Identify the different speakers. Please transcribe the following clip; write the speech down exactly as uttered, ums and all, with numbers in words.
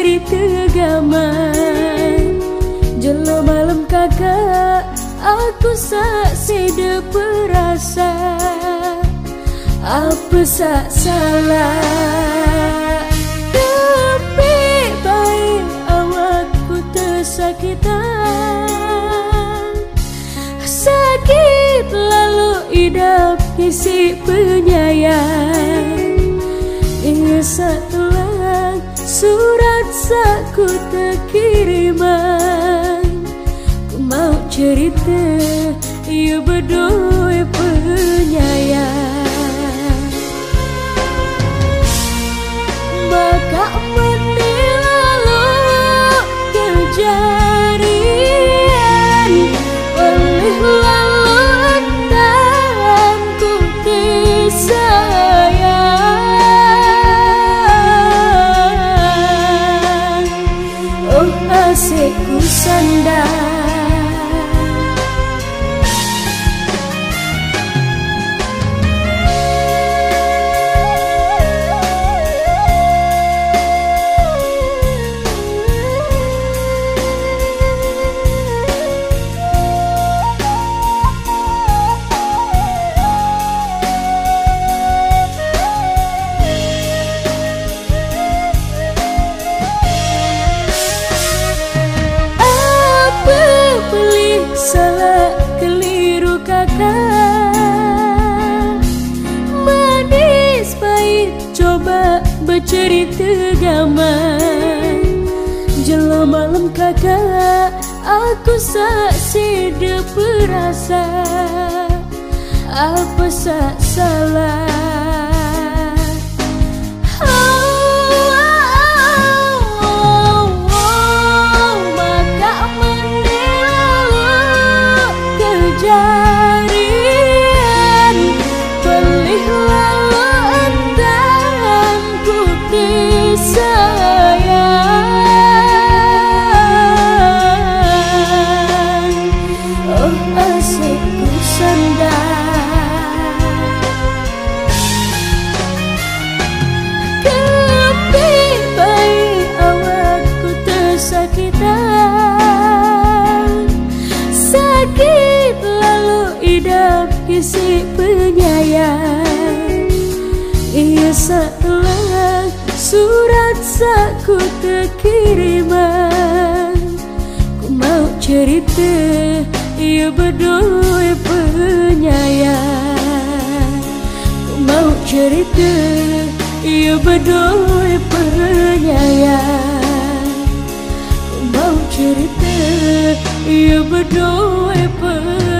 Speaker 1: bercerita gaman. Jelo malam kakak aku saksi de perasa. Apa sak salah? Tapi baik awakku tersakitan. Sakit lalu idap isi penyayang. Ia satulah surat saku terkiriman. Ku mau cerita ia berdua penyayang. Maka menilalu kejadian oleh lalu tanganku disayang. Oh asikku sandar. Salah keliru kakak. Manis pahit coba bercerita gaman. Jelo malam kakak aku saksi de perasa. Apa sak salah? Jarian pelih lalu entangku disayang. Oh asikku sandar. Kepi baik awakku tersakitan. Sakit lalu idap isi penyayang. Ia satulah surat saku terkiriman. Ku mau cerita ia berdua penyayang. Ku mau cerita ia berdua penyayang. Ku mau cerita ia berdua penyayang.